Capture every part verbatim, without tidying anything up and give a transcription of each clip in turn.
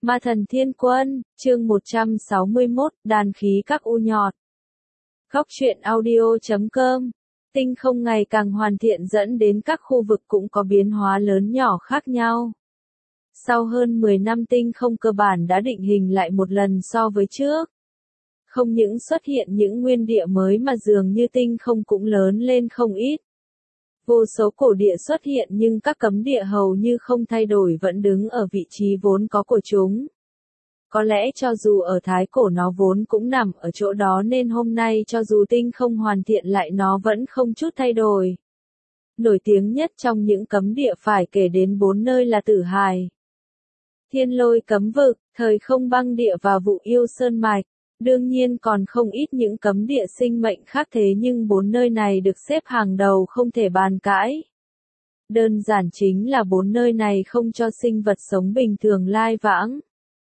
Ma thần thiên quân, chương một trăm sáu mươi mốt, đàn khí các u nhọt. Góc truyện audio chấm com. Tinh không ngày càng hoàn thiện dẫn đến các khu vực cũng có biến hóa lớn nhỏ khác nhau. Sau hơn mười năm tinh không cơ bản đã định hình lại một lần so với trước. Không những xuất hiện những nguyên địa mới mà dường như tinh không cũng lớn lên không ít. Vô số cổ địa xuất hiện nhưng các cấm địa hầu như không thay đổi vẫn đứng ở vị trí vốn có của chúng. Có lẽ cho dù ở thái cổ nó vốn cũng nằm ở chỗ đó nên hôm nay cho dù tinh không hoàn thiện lại nó vẫn không chút thay đổi. Nổi tiếng nhất trong những cấm địa phải kể đến bốn nơi là Tử Hải, Thiên Lôi cấm vực, Thời Không băng địa và Vụ Yêu Sơn mạch. Đương nhiên còn không ít những cấm địa sinh mệnh khác thế nhưng bốn nơi này được xếp hàng đầu không thể bàn cãi. Đơn giản chính là bốn nơi này không cho sinh vật sống bình thường lai vãng.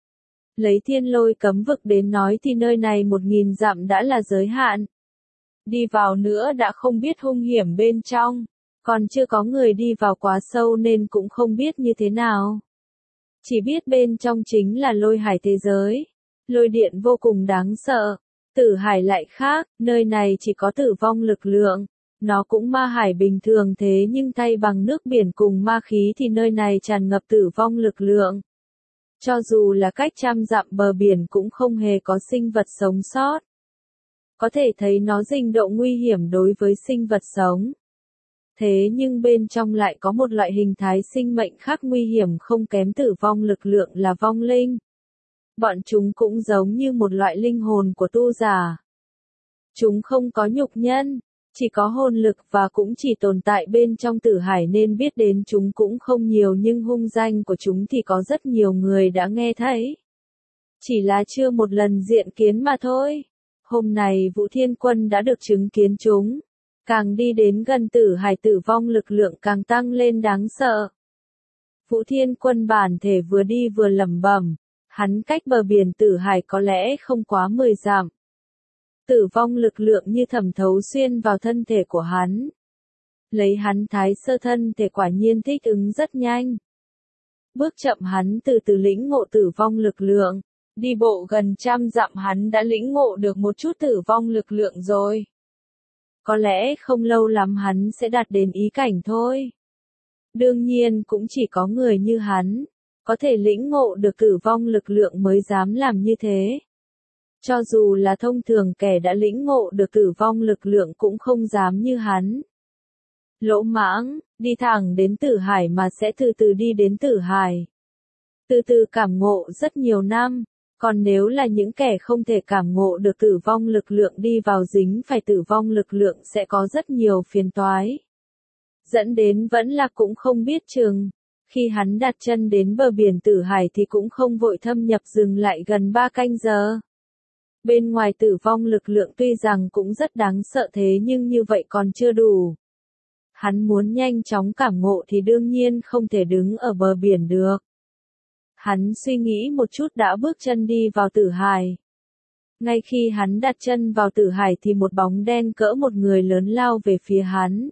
Lấy Thiên Lôi cấm vực đến nói thì nơi này một nghìn dặm đã là giới hạn. Đi vào nữa đã không biết hung hiểm bên trong, còn chưa có người đi vào quá sâu nên cũng không biết như thế nào. Chỉ biết bên trong chính là lôi hải thế giới. Lôi điện vô cùng đáng sợ. Tử Hải lại khác, nơi này chỉ có tử vong lực lượng. Nó cũng ma hải bình thường thế nhưng thay bằng nước biển cùng ma khí thì nơi này tràn ngập tử vong lực lượng. Cho dù là cách trăm dặm bờ biển cũng không hề có sinh vật sống sót. Có thể thấy nó rình độ nguy hiểm đối với sinh vật sống. Thế nhưng bên trong lại có một loại hình thái sinh mệnh khác nguy hiểm không kém tử vong lực lượng là vong linh. Bọn chúng cũng giống như một loại linh hồn của tu giả. Chúng không có nhục nhân, chỉ có hồn lực và cũng chỉ tồn tại bên trong Tử Hải nên biết đến chúng cũng không nhiều nhưng hung danh của chúng thì có rất nhiều người đã nghe thấy. Chỉ là chưa một lần diện kiến mà thôi. Hôm nay Vũ Thiên Quân đã được chứng kiến chúng. Càng đi đến gần Tử Hải tử vong lực lượng càng tăng lên đáng sợ. Vũ Thiên Quân bản thể vừa đi vừa lẩm bẩm. Hắn cách bờ biển Tử Hải có lẽ không quá mười dặm. Tử vong lực lượng như thẩm thấu xuyên vào thân thể của hắn. Lấy hắn thái sơ thân thể quả nhiên thích ứng rất nhanh. Bước chậm hắn từ từ lĩnh ngộ tử vong lực lượng. Đi bộ gần trăm dặm hắn đã lĩnh ngộ được một chút tử vong lực lượng rồi. Có lẽ không lâu lắm hắn sẽ đạt đến ý cảnh thôi. Đương nhiên cũng chỉ có người như hắn. Có thể lĩnh ngộ được tử vong lực lượng mới dám làm như thế. Cho dù là thông thường kẻ đã lĩnh ngộ được tử vong lực lượng cũng không dám như hắn. Lỗ mãng, đi thẳng đến Tử Hải mà sẽ từ từ đi đến Tử Hải. Từ từ cảm ngộ rất nhiều năm, còn nếu là những kẻ không thể cảm ngộ được tử vong lực lượng đi vào dính phải tử vong lực lượng sẽ có rất nhiều phiền toái. Dẫn đến vẫn là cũng không biết chừng. Khi hắn đặt chân đến bờ biển Tử Hải thì cũng không vội thâm nhập dừng lại gần ba canh giờ. Bên ngoài tử vong lực lượng tuy rằng cũng rất đáng sợ thế nhưng như vậy còn chưa đủ. Hắn muốn nhanh chóng cảm ngộ thì đương nhiên không thể đứng ở bờ biển được. Hắn suy nghĩ một chút đã bước chân đi vào Tử Hải. Ngay khi hắn đặt chân vào Tử Hải thì một bóng đen cỡ một người lớn lao về phía hắn.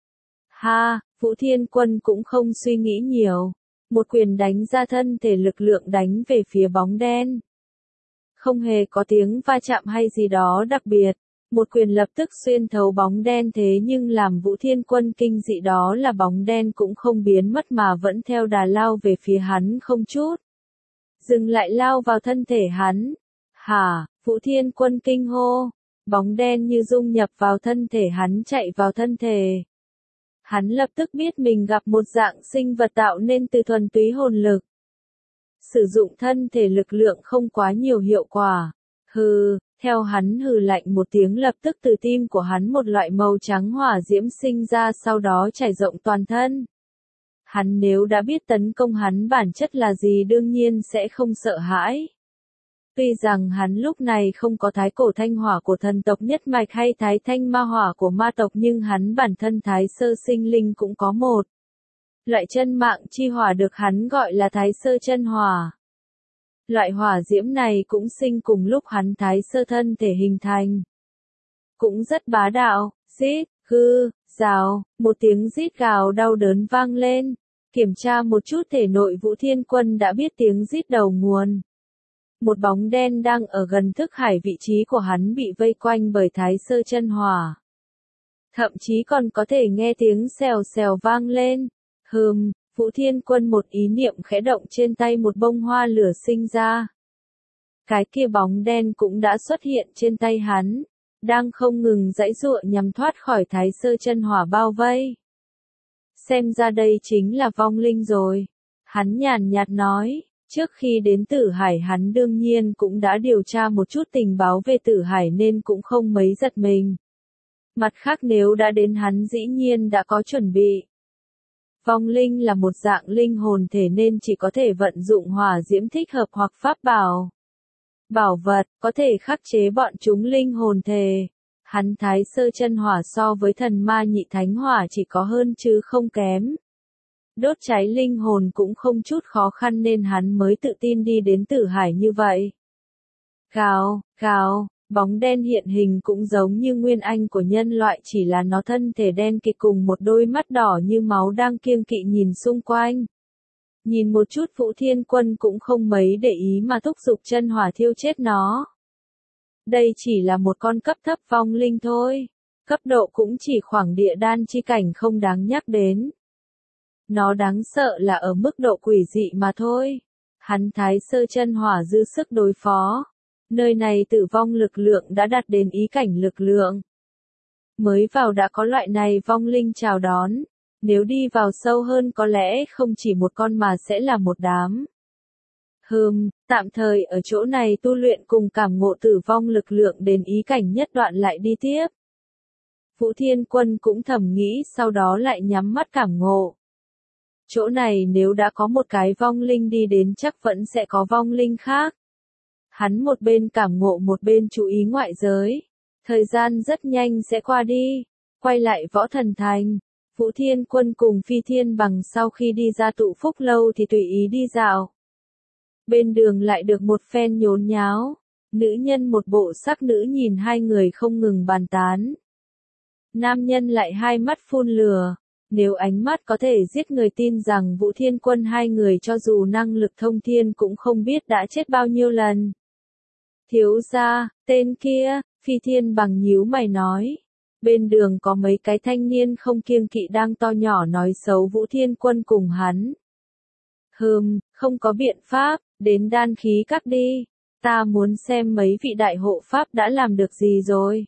Ha! Vũ Thiên Quân cũng không suy nghĩ nhiều. Một quyền đánh ra thân thể lực lượng đánh về phía bóng đen. Không hề có tiếng va chạm hay gì đó đặc biệt. Một quyền lập tức xuyên thấu bóng đen thế nhưng làm Vũ Thiên Quân kinh dị đó là bóng đen cũng không biến mất mà vẫn theo đà lao về phía hắn không chút. Dừng lại lao vào thân thể hắn. Hả? Vũ Thiên Quân kinh hô. Bóng đen như dung nhập vào thân thể hắn chạy vào thân thể. Hắn lập tức biết mình gặp một dạng sinh vật tạo nên từ thuần túy hồn lực. Sử dụng thân thể lực lượng không quá nhiều hiệu quả. Hừ, theo hắn hừ lạnh một tiếng lập tức từ tim của hắn một loại màu trắng hỏa diễm sinh ra sau đó trải rộng toàn thân. Hắn nếu đã biết tấn công hắn bản chất là gì đương nhiên sẽ không sợ hãi. Tuy rằng hắn lúc này không có thái cổ thanh hỏa của thần tộc nhất mạch hay thái thanh ma hỏa của ma tộc nhưng hắn bản thân thái sơ sinh linh cũng có một. Loại chân mạng chi hỏa được hắn gọi là thái sơ chân hỏa. Loại hỏa diễm này cũng sinh cùng lúc hắn thái sơ thân thể hình thành. Cũng rất bá đạo, rít, gư, rào, một tiếng rít gào đau đớn vang lên. Kiểm tra một chút thể nội Vũ Thiên Quân đã biết tiếng rít đầu nguồn. Một bóng đen đang ở gần thức hải, vị trí của hắn bị vây quanh bởi Thái Sơ Chân Hỏa. Thậm chí còn có thể nghe tiếng xèo xèo vang lên. Hừm, Vũ Thiên Quân một ý niệm khẽ động, trên tay một bông hoa lửa sinh ra. Cái kia bóng đen cũng đã xuất hiện trên tay hắn, đang không ngừng giãy giụa nhằm thoát khỏi Thái Sơ Chân Hỏa bao vây. Xem ra đây chính là vong linh rồi. Hắn nhàn nhạt nói, trước khi đến Tử Hải hắn đương nhiên cũng đã điều tra một chút tình báo về Tử Hải nên cũng không mấy giật mình. Mặt khác nếu đã đến hắn dĩ nhiên đã có chuẩn bị. Vong linh là một dạng linh hồn thể nên chỉ có thể vận dụng hỏa diễm thích hợp hoặc pháp bảo. Bảo vật, có thể khắc chế bọn chúng linh hồn thể. Hắn Thái Sơ Chân Hỏa so với thần ma nhị thánh hỏa chỉ có hơn chứ không kém. Đốt cháy linh hồn cũng không chút khó khăn nên hắn mới tự tin đi đến Tử Hải như vậy. Gào, gào, bóng đen hiện hình cũng giống như nguyên anh của nhân loại, chỉ là nó thân thể đen kịt cùng một đôi mắt đỏ như máu đang kiêng kỵ nhìn xung quanh. Nhìn một chút Vũ Thiên Quân cũng không mấy để ý mà thúc giục chân hỏa thiêu chết nó. Đây chỉ là một con cấp thấp vong linh thôi. Cấp độ cũng chỉ khoảng địa đan chi cảnh, không đáng nhắc đến. Nó đáng sợ là ở mức độ quỷ dị mà thôi. Hắn Thái Sơ Chân Hỏa dư sức đối phó. Nơi này tử vong lực lượng đã đạt đến ý cảnh lực lượng. Mới vào đã có loại này vong linh chào đón. Nếu đi vào sâu hơn có lẽ không chỉ một con mà sẽ là một đám. Hừm, tạm thời ở chỗ này tu luyện cùng cảm ngộ tử vong lực lượng đến ý cảnh nhất đoạn lại đi tiếp. Vũ Thiên Quân cũng thầm nghĩ, sau đó lại nhắm mắt cảm ngộ. Chỗ này nếu đã có một cái vong linh đi đến chắc vẫn sẽ có vong linh khác. Hắn một bên cảm ngộ một bên chú ý ngoại giới. Thời gian rất nhanh sẽ qua đi. Quay lại Võ Thần Thành. Vũ Thiên Quân cùng Phi Thiên Bằng sau khi đi ra tụ phúc lâu thì tùy ý đi dạo. Bên đường lại được một phen nhốn nháo. Nữ nhân một bộ sắc nữ nhìn hai người không ngừng bàn tán. Nam nhân lại hai mắt phun lửa. Nếu ánh mắt có thể giết người, tin rằng Vũ Thiên Quân hai người cho dù năng lực thông thiên cũng không biết đã chết bao nhiêu lần. Thiếu gia, tên kia, Phi Thiên Bằng nhíu mày nói. Bên đường có mấy cái thanh niên không kiêng kỵ đang to nhỏ nói xấu Vũ Thiên Quân cùng hắn. Hừm, không có biện pháp, đến đan khí các đi. Ta muốn xem mấy vị đại hộ pháp đã làm được gì rồi.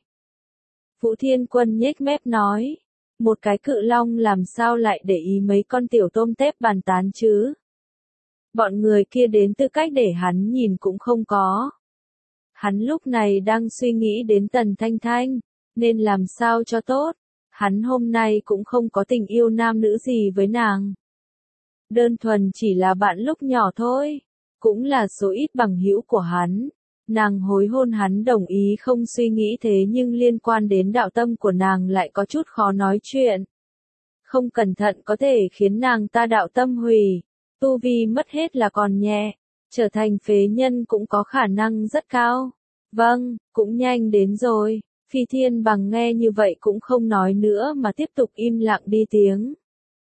Vũ Thiên Quân nhếch mép nói. Một cái cự long làm sao lại để ý mấy con tiểu tôm tép bàn tán chứ. Bọn người kia đến tư cách để hắn nhìn cũng không có. Hắn lúc này đang suy nghĩ đến Tần Thanh Thanh, nên làm sao cho tốt. Hắn hôm nay cũng không có tình yêu nam nữ gì với nàng. Đơn thuần chỉ là bạn lúc nhỏ thôi. Cũng là số ít bằng hữu của hắn. Nàng hối hôn hắn đồng ý không suy nghĩ, thế nhưng liên quan đến đạo tâm của nàng lại có chút khó nói chuyện. Không cẩn thận có thể khiến nàng ta đạo tâm hủy. Tu vi mất hết là còn nhẹ. Trở thành phế nhân cũng có khả năng rất cao. Vâng, cũng nhanh đến rồi. Phi Thiên Bằng nghe như vậy cũng không nói nữa mà tiếp tục im lặng đi tiếng.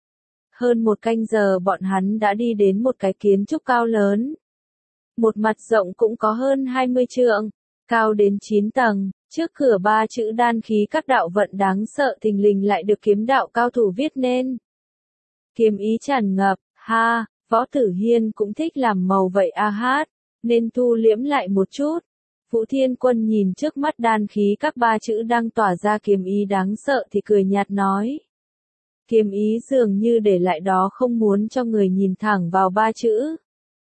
Hơn một canh giờ bọn hắn đã đi đến một cái kiến trúc cao lớn. Một mặt rộng cũng có hơn hai mươi trượng, cao đến chín tầng, trước cửa ba chữ đan khí các đạo vận đáng sợ thình lình lại được kiếm đạo cao thủ viết nên. Kiếm ý tràn ngập, ha, Võ Tử Hiên cũng thích làm màu vậy a hát, nên thu liễm lại một chút. Vũ Thiên Quân nhìn trước mắt đan khí các ba chữ đang tỏa ra kiếm ý đáng sợ thì cười nhạt nói. Kiếm ý dường như để lại đó không muốn cho người nhìn thẳng vào ba chữ.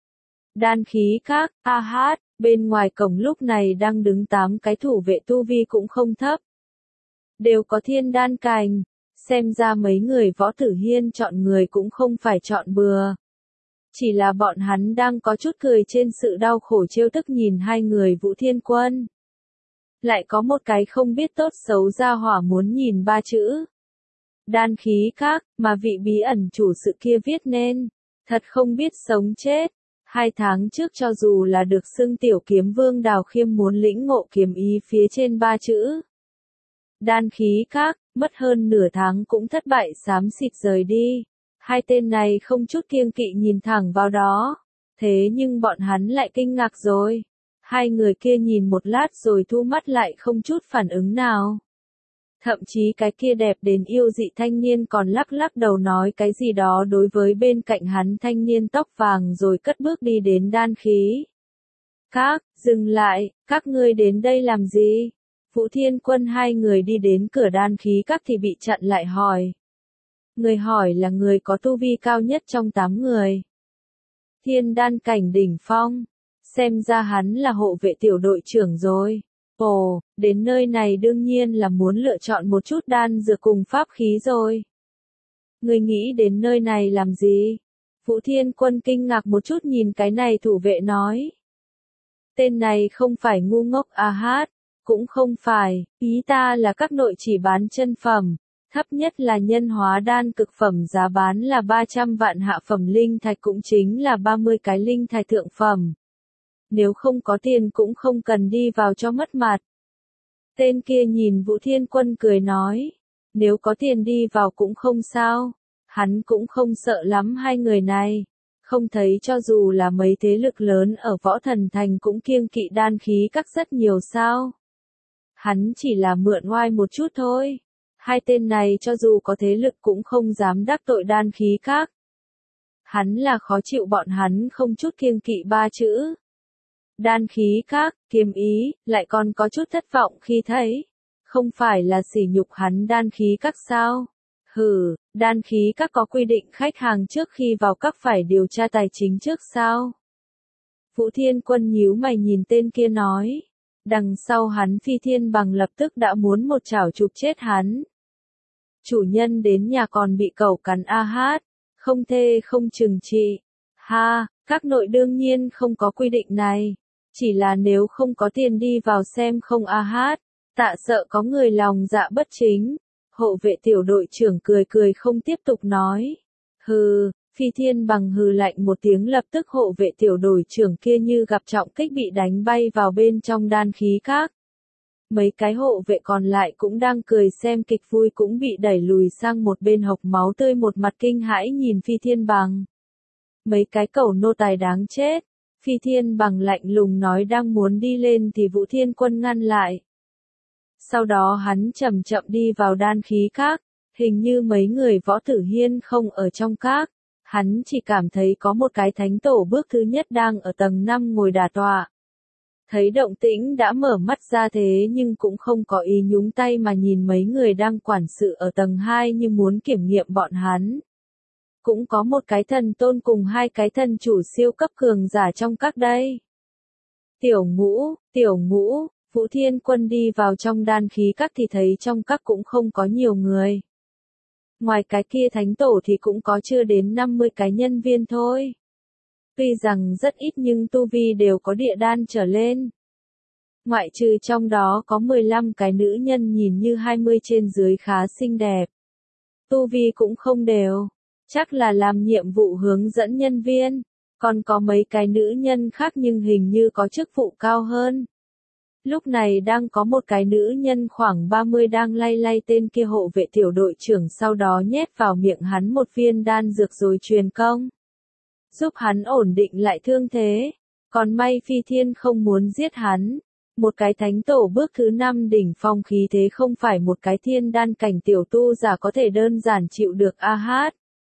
Đan khí các, a hát, bên ngoài cổng lúc này đang đứng tám cái thủ vệ tu vi cũng không thấp. Đều có thiên đan cành, xem ra mấy người Võ Tử Hiên chọn người cũng không phải chọn bừa. Chỉ là bọn hắn đang có chút cười trên sự đau khổ trêu tức nhìn hai người Vũ Thiên Quân. Lại có một cái không biết tốt xấu ra hỏa muốn nhìn ba chữ. Đan khí các, mà vị bí ẩn chủ sự kia viết nên. Thật không biết sống chết. Hai tháng trước cho dù là được xưng tiểu kiếm vương Đào Khiêm muốn lĩnh ngộ kiếm ý phía trên ba chữ. Đan khí các, mất hơn nửa tháng cũng thất bại xám xịt rời đi. Hai tên này không chút kiêng kỵ nhìn thẳng vào đó. Thế nhưng bọn hắn lại kinh ngạc rồi. Hai người kia nhìn một lát rồi thu mắt lại không chút phản ứng nào. Thậm chí cái kia đẹp đến yêu dị thanh niên còn lắc lắc đầu nói cái gì đó đối với bên cạnh hắn thanh niên tóc vàng rồi cất bước đi đến đan khí. Các, dừng lại, các ngươi đến đây làm gì? Vũ Thiên Quân hai người đi đến cửa đan khí các thì bị chặn lại hỏi. Người hỏi là người có tu vi cao nhất trong tám người. Thiên đan cảnh đỉnh phong. Xem ra hắn là hộ vệ tiểu đội trưởng rồi. Ồ, đến nơi này đương nhiên là muốn lựa chọn một chút đan dược cùng pháp khí rồi. Người nghĩ đến nơi này làm gì? Vũ Thiên Quân kinh ngạc một chút nhìn cái này thủ vệ nói. Tên này không phải ngu ngốc à hát, cũng không phải, ý ta là các nội chỉ bán chân phẩm, thấp nhất là nhân hóa đan cực phẩm giá bán là ba trăm vạn hạ phẩm linh thạch cũng chính là ba mươi cái linh thạch thượng phẩm. Nếu không có tiền cũng không cần đi vào cho mất mặt. Tên kia nhìn Vũ Thiên Quân cười nói, nếu có tiền đi vào cũng không sao, hắn cũng không sợ lắm hai người này. Không thấy cho dù là mấy thế lực lớn ở Võ Thần Thành cũng kiêng kỵ đan khí các rất nhiều sao. Hắn chỉ là mượn oai một chút thôi. Hai tên này cho dù có thế lực cũng không dám đắc tội đan khí các. Hắn là khó chịu bọn hắn không chút kiêng kỵ ba chữ. Đan khí các, kiêm ý, lại còn có chút thất vọng khi thấy. Không phải là sỉ nhục hắn đan khí các sao? Hừ, đan khí các có quy định khách hàng trước khi vào các phải điều tra tài chính trước sao? Vũ Thiên Quân nhíu mày nhìn tên kia nói. Đằng sau hắn Phi Thiên Bằng lập tức đã muốn một chảo chụp chết hắn. Chủ nhân đến nhà còn bị cẩu cắn a hát, không thê không trừng trị. Ha, các nội đương nhiên không có quy định này. Chỉ là nếu không có tiền đi vào xem không a hát, tạ sợ có người lòng dạ bất chính. Hộ vệ tiểu đội trưởng cười cười không tiếp tục nói. Hừ, Phi Thiên Bằng hừ lạnh một tiếng lập tức hộ vệ tiểu đội trưởng kia như gặp trọng kích bị đánh bay vào bên trong đan khí các. Mấy cái hộ vệ còn lại cũng đang cười xem kịch vui cũng bị đẩy lùi sang một bên hộc máu tươi một mặt kinh hãi nhìn Phi Thiên Bằng. Mấy cái cẩu nô tài đáng chết. Phi Thiên Bằng lạnh lùng nói đang muốn đi lên thì Vũ Thiên Quân ngăn lại. Sau đó hắn chậm chậm đi vào đan khí các, hình như mấy người Võ Tử Hiên không ở trong các, hắn chỉ cảm thấy có một cái thánh tổ bước thứ nhất đang ở tầng năm ngồi đả tọa. Thấy động tĩnh đã mở mắt ra thế nhưng cũng không có ý nhúng tay mà nhìn mấy người đang quản sự ở tầng hai như muốn kiểm nghiệm bọn hắn. Cũng có một cái thần tôn cùng hai cái thần chủ siêu cấp cường giả trong các đây. Tiểu Ngũ, Tiểu Ngũ. Vũ Thiên Quân đi vào trong đan khí các thì thấy trong các cũng không có nhiều người. Ngoài cái kia thánh tổ thì cũng có chưa đến năm mươi cái nhân viên thôi. Tuy rằng rất ít nhưng tu vi đều có địa đan trở lên. Ngoại trừ trong đó có mười lăm cái nữ nhân nhìn như hai mươi trên dưới khá xinh đẹp. Tu vi cũng không đều. Chắc là làm nhiệm vụ hướng dẫn nhân viên. Còn có mấy cái nữ nhân khác nhưng hình như có chức vụ cao hơn. Lúc này đang có một cái nữ nhân khoảng ba mươi đang lay lay tên kia hộ vệ tiểu đội trưởng sau đó nhét vào miệng hắn một viên đan dược rồi truyền công. Giúp hắn ổn định lại thương thế. Còn may Phi Thiên không muốn giết hắn. Một cái thánh tổ bước thứ năm đỉnh phong khí thế không phải một cái thiên đan cảnh tiểu tu giả có thể đơn giản chịu được a hát.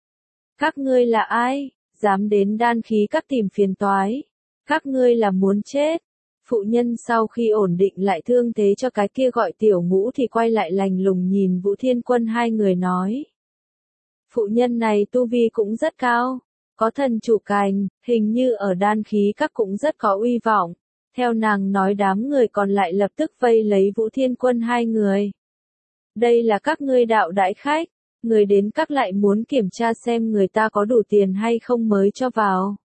Các ngươi là ai? Dám đến đan khí các tìm phiền toái. Các ngươi là muốn chết. Phụ nhân sau khi ổn định lại thương thế cho cái kia gọi Tiểu Ngũ thì quay lại lạnh lùng nhìn Vũ Thiên Quân hai người nói. Phụ nhân này tu vi cũng rất cao, có thần chủ cành, hình như ở đan khí các cũng rất có uy vọng. Theo nàng nói đám người còn lại lập tức vây lấy Vũ Thiên Quân hai người. Đây là các ngươi đạo đại khách, người đến các lại muốn kiểm tra xem người ta có đủ tiền hay không mới cho vào.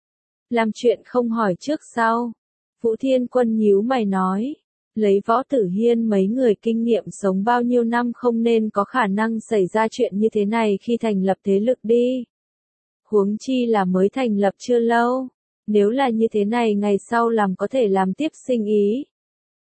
Làm chuyện không hỏi trước sau. Vũ Thiên Quân nhíu mày nói, lấy Võ Tử Hiên mấy người kinh nghiệm sống bao nhiêu năm không nên có khả năng xảy ra chuyện như thế này khi thành lập thế lực đi. Huống chi là mới thành lập chưa lâu, nếu là như thế này ngày sau làm có thể làm tiếp sinh ý.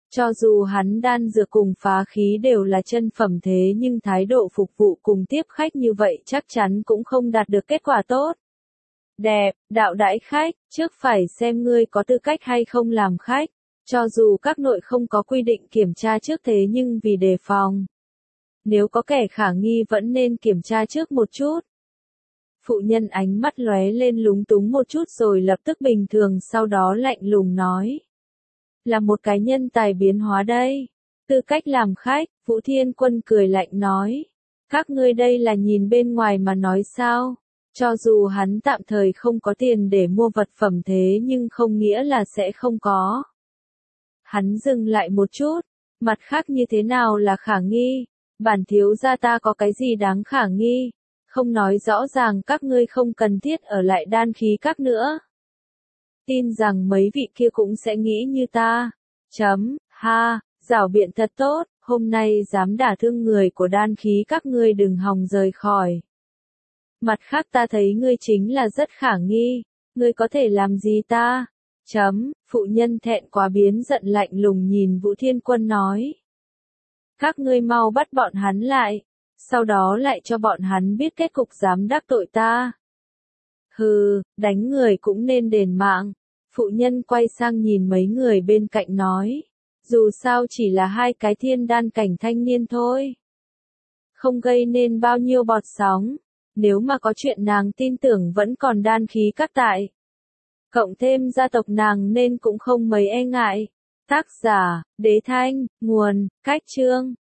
Cho dù hắn đan dược cùng phá khí đều là chân phẩm thế nhưng thái độ phục vụ cùng tiếp khách như vậy chắc chắn cũng không đạt được kết quả tốt. Đẹp, đạo đãi khách, trước phải xem ngươi có tư cách hay không làm khách. Cho dù các nội không có quy định kiểm tra trước thế nhưng vì đề phòng. Nếu có kẻ khả nghi vẫn nên kiểm tra trước một chút. Phụ nhân ánh mắt lóe lên lúng túng một chút rồi lập tức bình thường sau đó lạnh lùng nói. Là một cái nhân tài biến hóa đây. Tư cách làm khách, Vũ Thiên Quân cười lạnh nói. Các ngươi đây là nhìn bên ngoài mà nói sao? Cho dù hắn tạm thời không có tiền để mua vật phẩm thế nhưng không nghĩa là sẽ không có. Hắn dừng lại một chút. Mặt khác như thế nào là khả nghi? Bản thiếu gia ta có cái gì đáng khả nghi? Không nói rõ ràng các ngươi không cần thiết ở lại đan khí các nữa. Tin rằng mấy vị kia cũng sẽ nghĩ như ta. Chấm, ha, giảo biện thật tốt, hôm nay dám đả thương người của đan khí các ngươi đừng hòng rời khỏi. Mặt khác ta thấy ngươi chính là rất khả nghi, ngươi có thể làm gì ta? Chấm, phụ nhân thẹn quá biến giận lạnh lùng nhìn Vũ Thiên Quân nói. Các ngươi mau bắt bọn hắn lại, sau đó lại cho bọn hắn biết kết cục dám đắc tội ta. Hừ, đánh người cũng nên đền mạng. Phụ nhân quay sang nhìn mấy người bên cạnh nói. Dù sao chỉ là hai cái thiên đan cảnh thanh niên thôi. Không gây nên bao nhiêu bọt sóng. Nếu mà có chuyện nàng tin tưởng vẫn còn đan khí các tại. Cộng thêm gia tộc nàng nên cũng không mấy e ngại. Tác giả, Đế Thanh, nguồn, Cách Chương.